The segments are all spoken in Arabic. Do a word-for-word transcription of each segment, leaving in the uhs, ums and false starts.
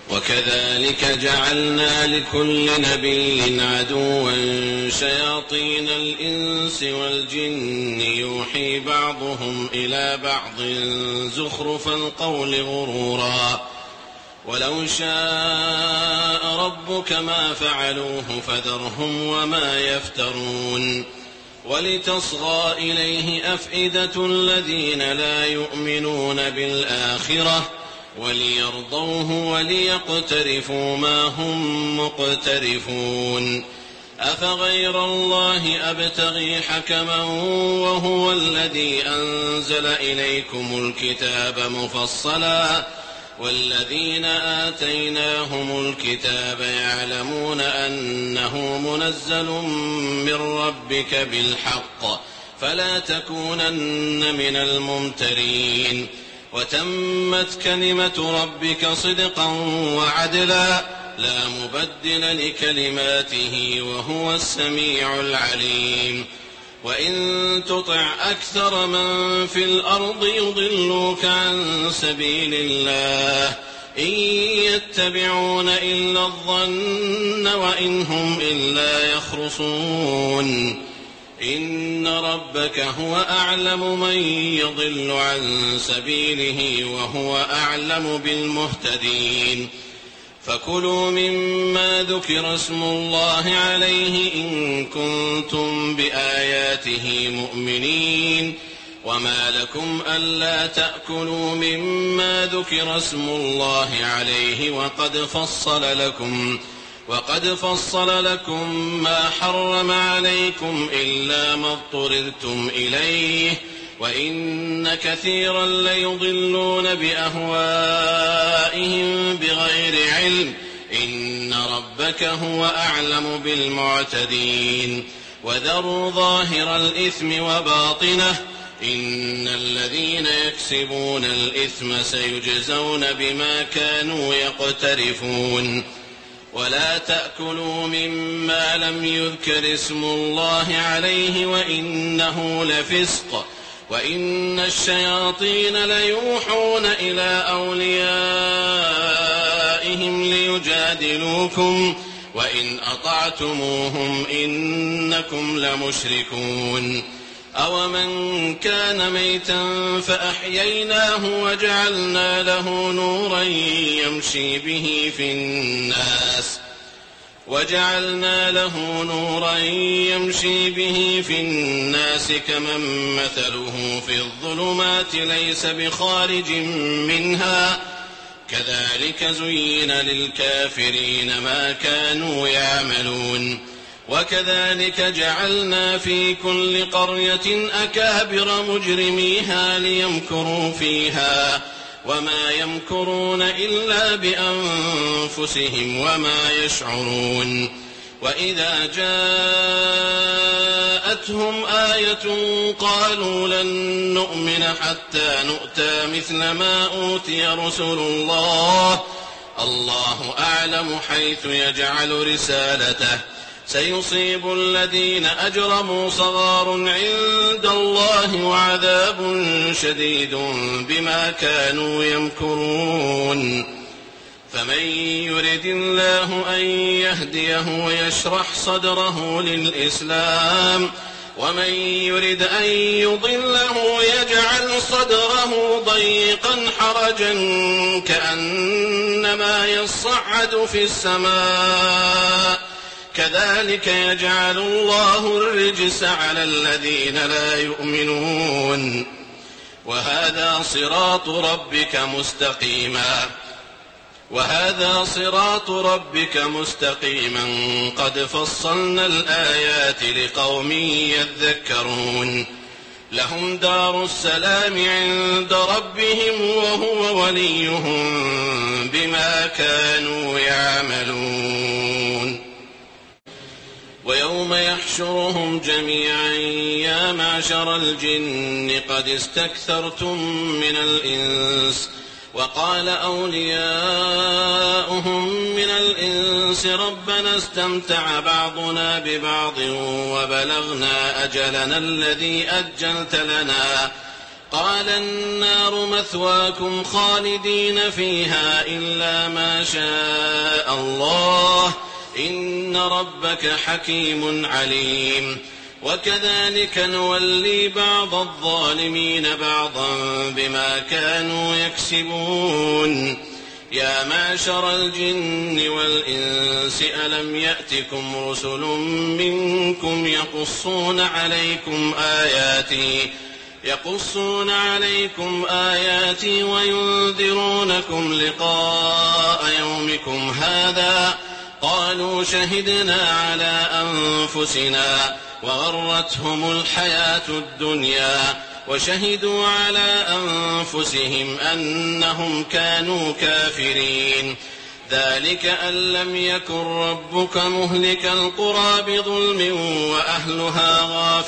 وكذلك جعلنا لكل نبي عدوا شياطين الإنس والجن يوحي بعضهم إلى بعض زخرف القول غرورا ولو شاء ربك ما فعلوه فذرهم وما يفترون ولتصغى إليه أفئدة الذين لا يؤمنون بالآخرة وليرضوه وليقترفوا ما هم مقترفون أفغير الله أبتغي حكما وهو الذي أنزل إليكم الكتاب مفصلا والذين آتيناهم الكتاب يعلمون أنه منزل من ربك بالحق فلا تكونن من الممترين وتمت كلمة ربك صدقا وعدلا لا مبدل لكلماته وهو السميع العليم وإن تطع أكثر من في الأرض يضلوك عن سبيل الله إن يتبعون إلا الظن وإن هم إلا يخرصون إن ربك هو أعلم من يضل عن سبيله وهو أعلم بالمهتدين فكلوا مما ذكر اسم الله عليه إن كنتم بآياته مؤمنين وما لكم ألا تأكلوا مما ذكر اسم الله عليه وقد فصل لكم وقد فصل لكم ما حرم عليكم إلا ما اضطررتم إليه وإن كثيرا ليضلون بأهوائهم بغير علم إن ربك هو أعلم بالمعتدين وذروا ظاهر الإثم وباطنه إن الذين يكسبون الإثم سيجزون بما كانوا يقترفون ولا تأكلوا مما لم يذكر اسم الله عليه وإنه لفسق وإن الشياطين ليوحون إلى أوليائهم ليجادلوكم وإن أطعتموهم إنكم لمشركون أومن كان ميتا فأحييناه وجعلنا له نورا يمشي به في الناس وجعلنا له نورا يمشي به في الناس كمن مثله في الظلمات ليس بخارج منها كذلك زين للكافرين ما كانوا يعملون وكذلك جعلنا في كل قرية أكابر مجرميها ليمكروا فيها وما يمكرون إلا بأنفسهم وما يشعرون وإذا جاءتهم آية قالوا لن نؤمن حتى نؤتى مثل ما أوتي رسل الله الله أعلم حيث يجعل رسالته سيصيب الذين أجرموا صغار عند الله وعذاب شديد بما كانوا يمكرون فمن يرد الله أن يهديه يشرح صدره للإسلام ومن يرد أن يضله يجعل صدره ضيقا حرجا كأنما يصعد في السماء كذلك يجعل الله الرجس على الذين لا يؤمنون وهذا صراط ربك مستقيما وهذا صراط ربك مستقيما قد فصلنا الآيات لقوم يذكرون لهم دار السلام عند ربهم وهو وليهم بما كانوا يعملون ويوم يحشرهم جميعا يا معشر الجن قد استكثرتم من الإنس وقال أولياؤهم من الإنس ربنا استمتع بعضنا ببعض وبلغنا أجلنا الذي أجلت لنا قال النار مثواكم خالدين فيها إلا ما شاء الله إن ربك حكيم عليم وكذلك نولي بعض الظالمين بعضا بما كانوا يكسبون يا معشر الجن والإنس ألم يأتكم رسل منكم يقصون عليكم آياتي يقصون عليكم آياتي وينذرونكم لقاء يومكم هذا قالوا شهدنا على أنفسنا وغرتهم الحياة الدنيا وشهدوا على أنفسهم أنهم كانوا كافرين ذلك أن لم يكن ربك مهلك القرى بظلم وأهلها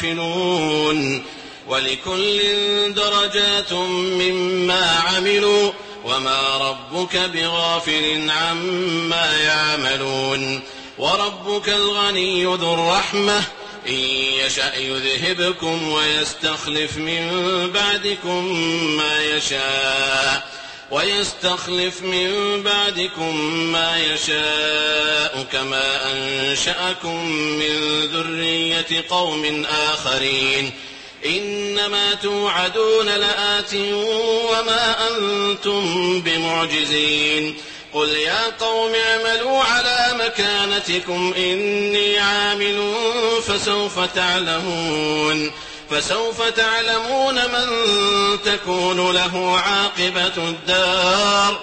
غافلون ولكل درجات مما عملوا وما ربك بغافل عما يعملون وربك الغني ذو الرحمة إن يشأ يذهبكم ويستخلف من بعدكم ما يشاء ويستخلف من بعدكم ما يشاء كما أنشأكم من ذرية قوم آخرين إنما توعدون لآت وما أنتم بمعجزين قل يا قوم اعملوا على مكانتكم إني عامل فسوف تعلمون فسوف تعلمون من تكون له عاقبة الدار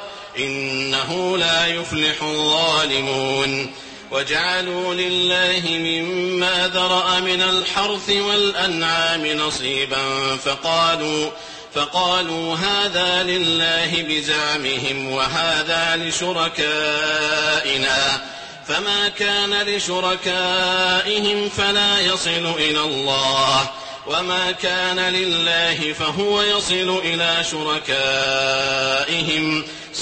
إنه لا يفلح الظالمون وجعلوا لله مما ذرأ من الحرث والأنعام نصيبا فقالوا فقالوا هذا لله بزعمهم وهذا لشركائنا فما كان لشركائهم فلا يصل إلى الله وما كان لله فهو يصل إلى شركائهم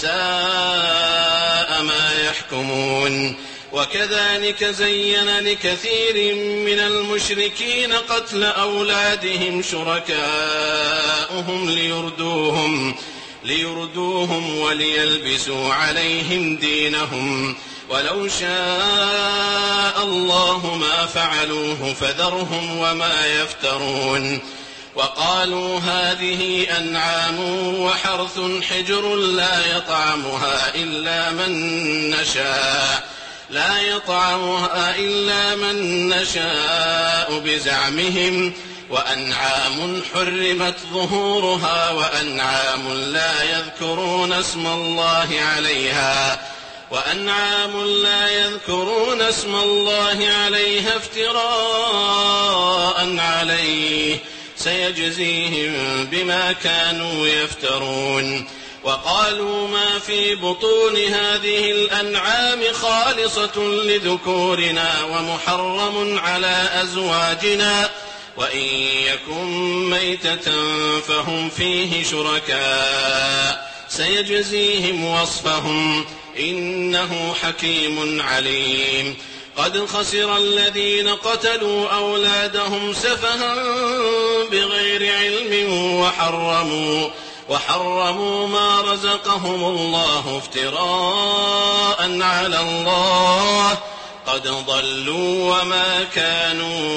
ساء ما يحكمون وكذلك زين لكثير من المشركين قتل أولادهم شركاؤهم ليردوهم, ليردوهم وليلبسوا عليهم دينهم ولو شاء الله ما فعلوه فذرهم وما يفترون وقالوا هذه أنعام وحرث حجر لا يطعمها إلا من نشاء لا يطعمها إلا من نشاء بزعمهم وأنعام حرمت ظهورها وأنعام لا يذكرون اسم الله عليها وأنعام لا يذكرون اسم الله عليها افتراء عليه سيجزيهم بما كانوا يفترون وقالوا ما في بطون هذه الأنعام خالصة لذكورنا ومحرم على أزواجنا وإن يكن ميتة فهم فيه شركاء سيجزيهم وصفهم إنه حكيم عليم قد خسر الذين قتلوا أولادهم سفها بغير علم وحرموا وحرموا ما رزقهم الله افتراء على الله قد ضلوا وما كانوا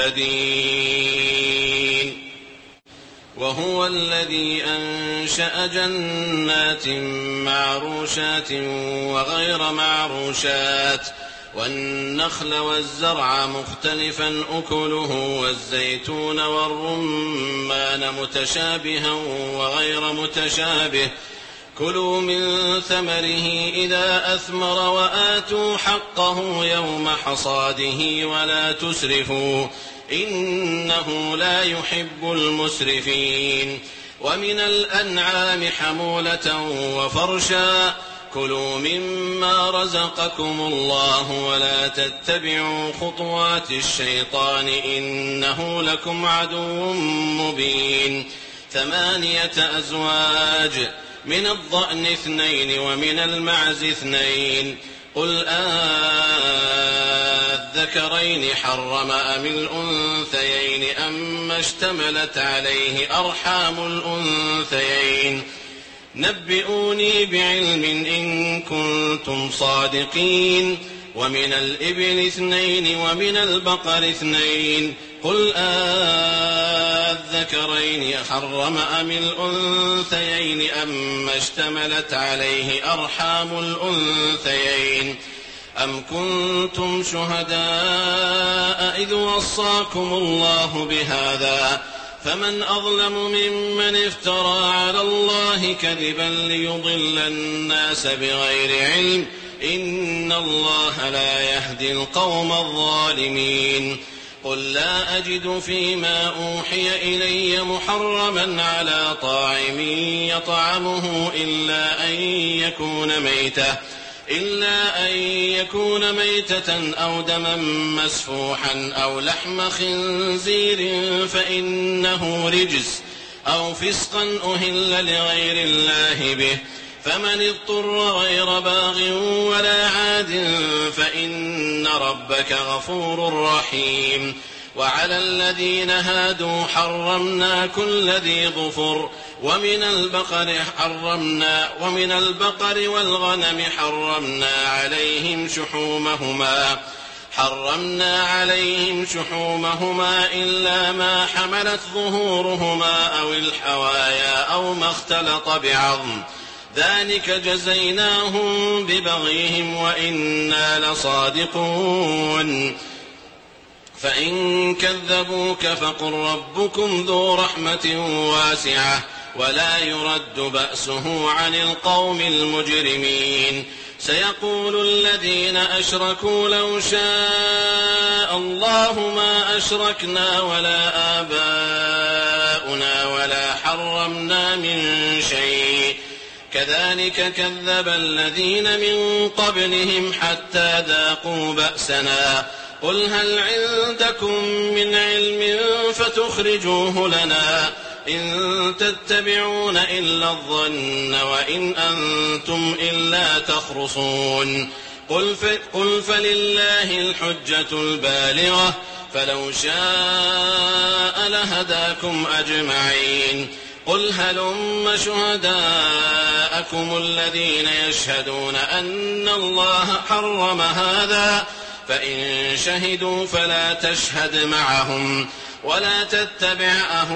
مهتدين وهو الذي أنشأ جنات معروشات وغير معروشات والنخل والزرع مختلفا أكله والزيتون والرمان متشابها وغير متشابه كلوا من ثمره إذا أثمر وآتوا حقه يوم حصاده ولا تسرفوا إنه لا يحب المسرفين ومن الأنعام حمولة وفرشا كلوا مما رزقكم الله ولا تتبعوا خطوات الشيطان إنه لكم عدو مبين ثمانية أزواج من الضأن اثنين ومن المعز اثنين قل أذكرين حرم أم الأنثيين أما اشتملت عليه أرحام الأنثيين نبئوني بعلم إن كنتم صادقين. ومن الإبل اثنين ومن البقر اثنين قل أذكرين حرم أم الأنثيين أما اشتملت عليه أرحام الأنثيين أم كنتم شهداء إذ وصاكم الله بهذا فمن أظلم ممن افترى على الله كذبا ليضل الناس بغير علم إن الله لا يهدي القوم الظالمين. قل لا أجد فيما أوحي إلي محرما على طاعم يطعمه إلا أن يكون ميتة إلا أن يكون ميتة أو دما مسفوحا أو لحم خنزير فإنه رجس أو فسقا أهل لغير الله به فمن اضطر غير باغ ولا عاد فإن ربك غفور رحيم. وعلى الذين هادوا حرمنا كل ذي ظفر ومن البقر حرمنا ومن البقر والغنم حرمنا عليهم شحومهما حرمنا عليهم شحومهما إلا ما حملت ظهورهما أو الحوايا أو ما اختلط بعظم ذلك جزيناهم ببغيهم وإنا لصادقون. فإن كذبوك فقل ربكم ذو رحمة واسعة ولا يرد بأسه عن القوم المجرمين. سيقول الذين أشركوا لو شاء الله ما أشركنا ولا آباؤنا ولا حرمنا من شيء كذلك كذب الذين من قبلهم حتى ذاقوا بأسنا قل هل عندكم من علم فتخرجوه لنا إن تتبعون إلا الظن وإن أنتم إلا تخرصون. قل, قل فلله الحجة البالغة فلو شاء لهداكم أجمعين. قل هلم شهداءكم الذين يشهدون أن الله حرم هذا فإن شهدوا فلا تشهد معهم ولا تتبع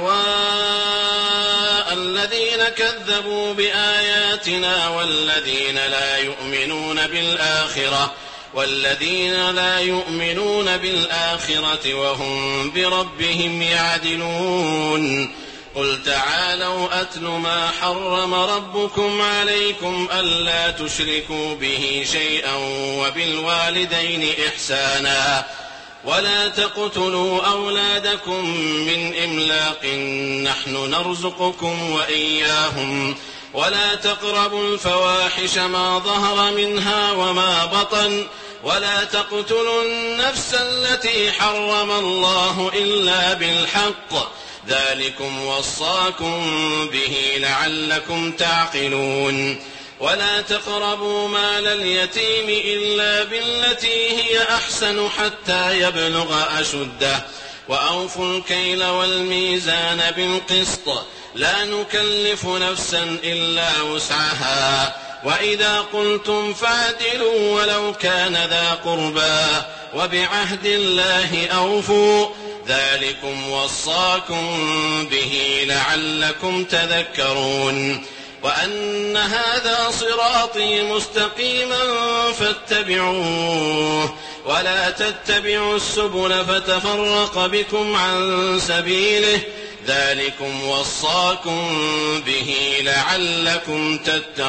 أهواء الذين كذبوا بآياتنا والذين لا يؤمنون بالآخرة والذين لا يؤمنون بالآخرة وهم بربهم يعدلون. قل تعالوا أتل ما حرم ربكم عليكم ألا تشركوا به شيئا وبالوالدين إحسانا ولا تقتلوا أولادكم من إملاق نحن نرزقكم وإياهم ولا تقربوا الفواحش ما ظهر منها وما بطن ولا تقتلوا النفس التي حرم الله إلا بالحق ذلكم وصاكم به لعلكم تعقلون. ولا تقربوا مال اليتيم إلا بالتي هي أحسن حتى يبلغ أشده وأوفوا الكيل والميزان بالقسط لا نكلف نفسا إلا وسعها وإذا قلتم فاعدلوا ولو كان ذا قربى وبعهد الله أوفوا ذلكم وصاكم به لعلكم تذكرون. وأن هذا صراطي مستقيما فاتبعوه ولا تتبعوا السبل فتفرق بكم عن سبيله ذلكم وصاكم به لعلكم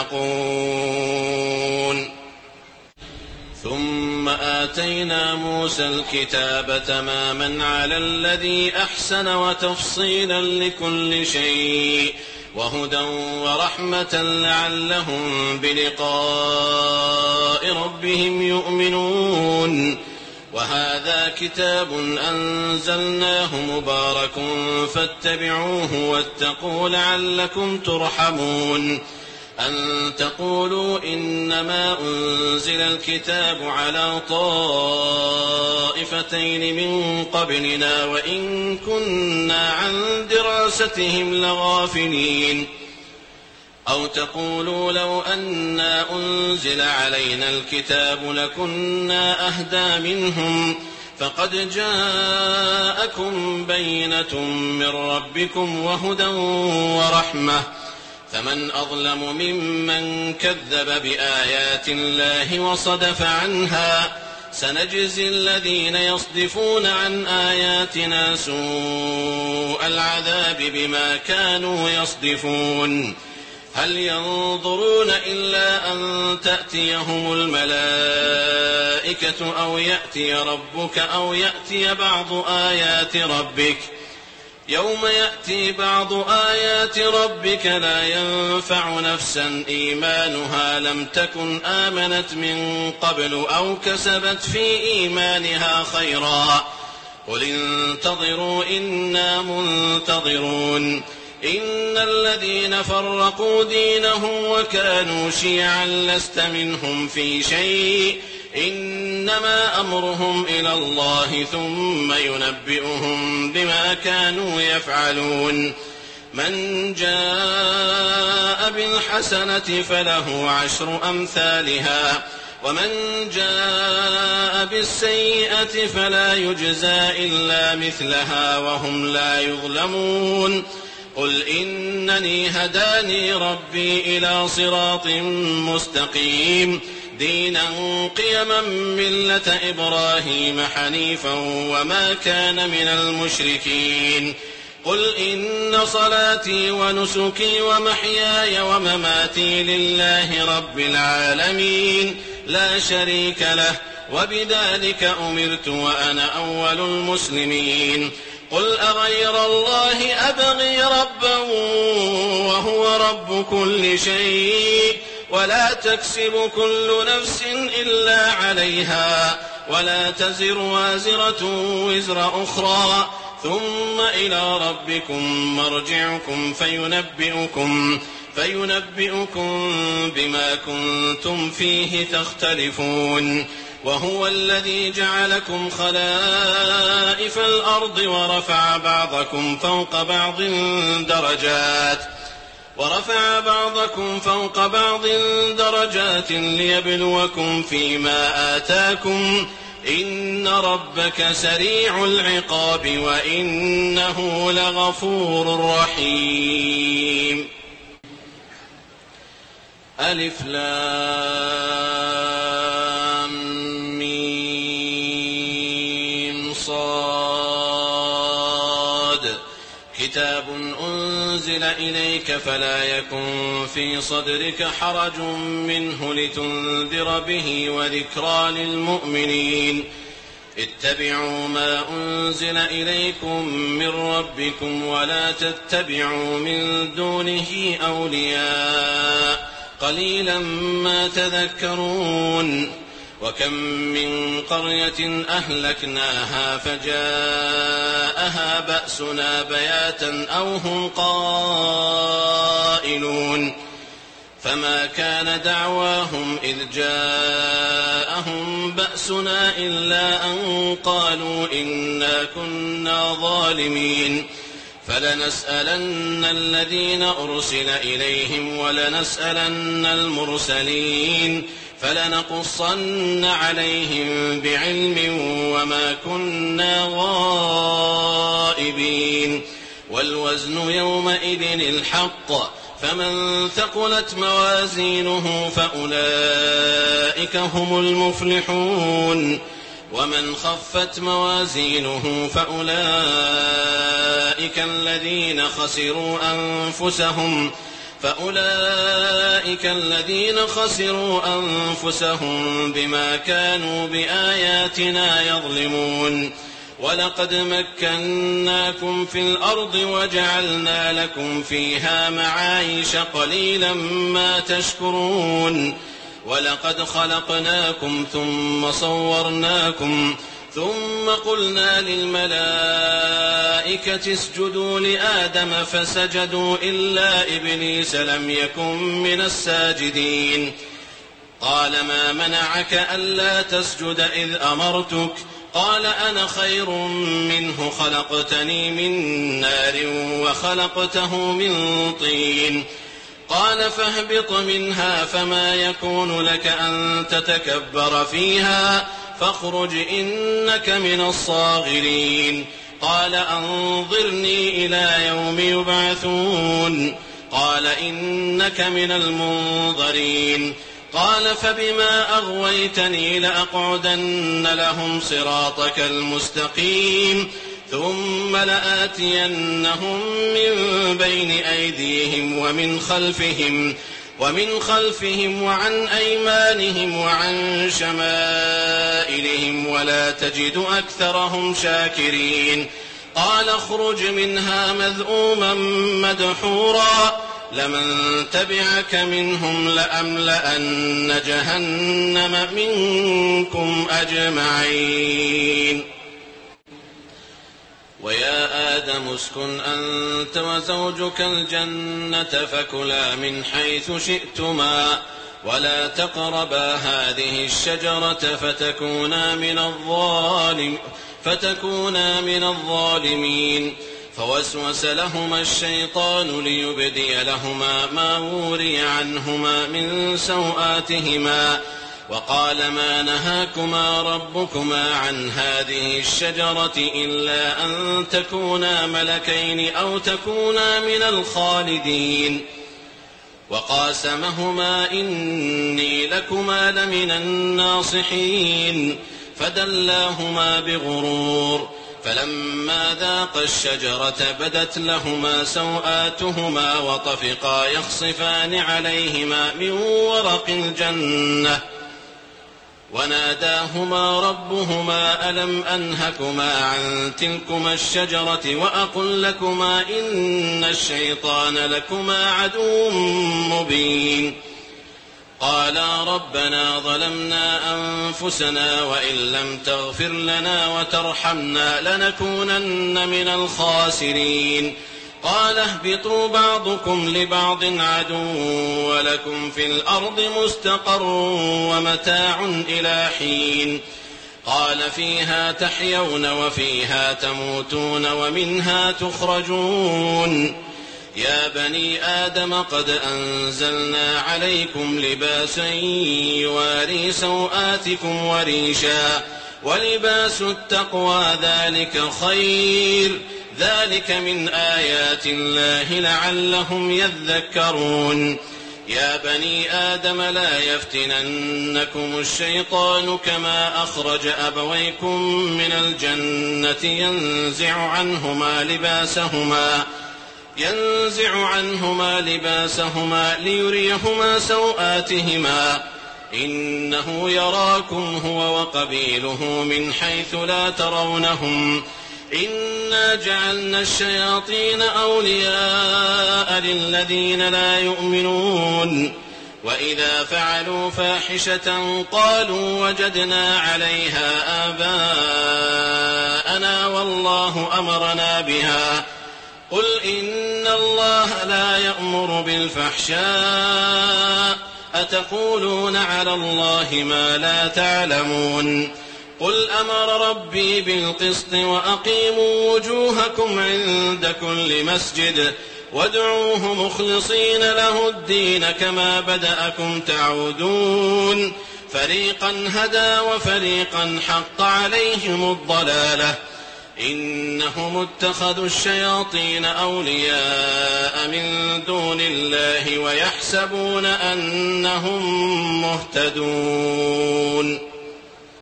تتقون. ثم آتينا موسى الكتاب تماما على الذي أحسن وتفصيلا لكل شيء وهدى ورحمة لعلهم بلقاء ربهم يؤمنون. وهذا كتاب أنزلناه مبارك فاتبعوه واتقوا لعلكم ترحمون. أن تقولوا إنما أنزل الكتاب على طائفتين من قبلنا وإن كنا عن دراستهم لغافلين أو تقولوا لو أنا أنزل علينا الكتاب لكنا أهدى منهم فقد جاءكم بينة من ربكم وهدى ورحمة فمن أظلم ممن كذب بآيات الله وصدف عنها سنجزي الذين يصدفون عن آياتنا سوء العذاب بما كانوا يصدفون هل ينظرون إلا أن تأتيهم الملائكة أو يأتي ربك أو يأتي بعض آيات ربك يوم يأتي بعض آيات ربك لا ينفع نفسا إيمانها لم تكن آمنت من قبل أو كسبت في إيمانها خيرا قل انتظروا إنا منتظرون إن الذين فرقوا دينهم وكانوا شيعا لست منهم في شيء إنما أمرهم إلى الله ثم ينبئهم بما كانوا يفعلون من جاء بالحسنة فله عشر أمثالها ومن جاء بالسيئة فلا يجزى إلا مثلها وهم لا يظلمون قل إنني هداني ربي إلى صراط مستقيم دينا قيما ملة إبراهيم حنيفا وما كان من المشركين قل إن صلاتي ونسكي ومحياي ومماتي لله رب العالمين لا شريك له وبذلك أمرت وأنا أول المسلمين قل أغير الله أبغي ربا وهو رب كل شيء ولا تكسب كل نفس إلا عليها ولا تزر وازرة وزر أخرى ثم إلى ربكم مرجعكم فينبئكم فينبئكم بما كنتم فيه تختلفون وهو الذي جعلكم خلائف الأرض ورفع بعضكم فوق بعض درجات ورفع بعضكم فوق بعض درجات ليبلوكم فيما آتاكم إن ربك سريع العقاب وإنه لغفور رحيم ألف لام ميم صاد كتاب أنزل إليك فلا يكن في صدرك حرج منه لتنذر به وذكرى للمؤمنين اتبعوا ما أنزل إليكم من ربكم ولا تتبعوا من دونه أولياء قليلا ما تذكرون وكم من قرية أهلكناها فجاءها بأسنا بياتا أو هم قائلون فما كان دعواهم إذ جاءهم بأسنا إلا أن قالوا إنا كنا ظالمين فلنسألن الذين أرسل إليهم ولنسألن المرسلين فلنقصن عليهم بعلم وما كنا غائبين والوزن يومئذ الحق فمن ثقلت موازينه فأولئك هم المفلحون ومن خفت موازينه فأولئك الذين خسروا أنفسهم فأولئك الذين خسروا أنفسهم بما كانوا بآياتنا يظلمون ولقد مكناكم في الأرض وجعلنا لكم فيها معايش قليلا ما تشكرون ولقد خلقناكم ثم صورناكم ثم قلنا للملائكة اسجدوا لآدم فسجدوا إلا إبليس لم يكن من الساجدين قال ما منعك ألا تسجد إذ أمرتك قال أنا خير منه خلقتني من نار وخلقته من طين قال فاهبط منها فما يكون لك أن تتكبر فيها فاخرج إنك من الصاغرين قال أنظرني إلى يوم يبعثون قال إنك من المنظرين قال فبما أغويتني لأقعدن لهم صراطك المستقيم ثم لآتينهم من بين أيديهم ومن خلفهم ومن خلفهم وعن أيمانهم وعن شمائلهم ولا تجد أكثرهم شاكرين قال اخرج منها مذءوما مدحورا لمن تبعك منهم لأملأن جهنم منكم أجمعين ويا آدم اسكن أنت وزوجك الجنة فكلا من حيث شئتما ولا تقربا هذه الشجرة فتكونا من الظالم فتكونا من الظالمين فوسوس لهما الشيطان ليبدي لهما ما وري عنهما من سوآتهما وقال ما نهاكما ربكما عن هذه الشجرة إلا أن تكونا ملكين أو تكونا من الخالدين وقاسمهما إني لكما لمن الناصحين فدلاهما بغرور فلما ذاقا الشجرة بدت لهما سوآتهما وطفقا يخصفان عليهما من ورق الجنة وناداهما ربهما ألم أنهكما عن تلكما الشجرة وأقل لكما إن الشيطان لكما عدو مبين قالا ربنا ظلمنا أنفسنا وإن لم تغفر لنا وترحمنا لنكونن من الخاسرين قال اهبطوا بعضكم لبعض عدو ولكم في الأرض مستقر ومتاع إلى حين قال فيها تحيون وفيها تموتون ومنها تخرجون يا بني آدم قد أنزلنا عليكم لباسا يواري سوآتكم وريشا ولباس التقوى ذلك خير ذلك من آيات الله لعلهم يذكرون يا بني آدم لا يفتننكم الشيطان كما أخرج أبويكم من الجنة ينزع عنهما لباسهما ينزع عنهما لباسهما ليريهما سوآتهما إنه يراكم هو وقبيله من حيث لا ترونهم إنا جعلنا الشياطين أولياء للذين لا يؤمنون وإذا فعلوا فاحشة قالوا وجدنا عليها آباءنا والله أمرنا بها قل إن الله لا يأمر بالفحشاء أتقولون على الله ما لا تعلمون قل أمر ربي بالقسط وأقيموا وجوهكم عند كل مسجد وادعوه مخلصين له الدين كما بدأكم تعودون فريقا هدى وفريقا حق عليهم الضلالة إنهم اتخذوا الشياطين أولياء من دون الله ويحسبون أنهم مهتدون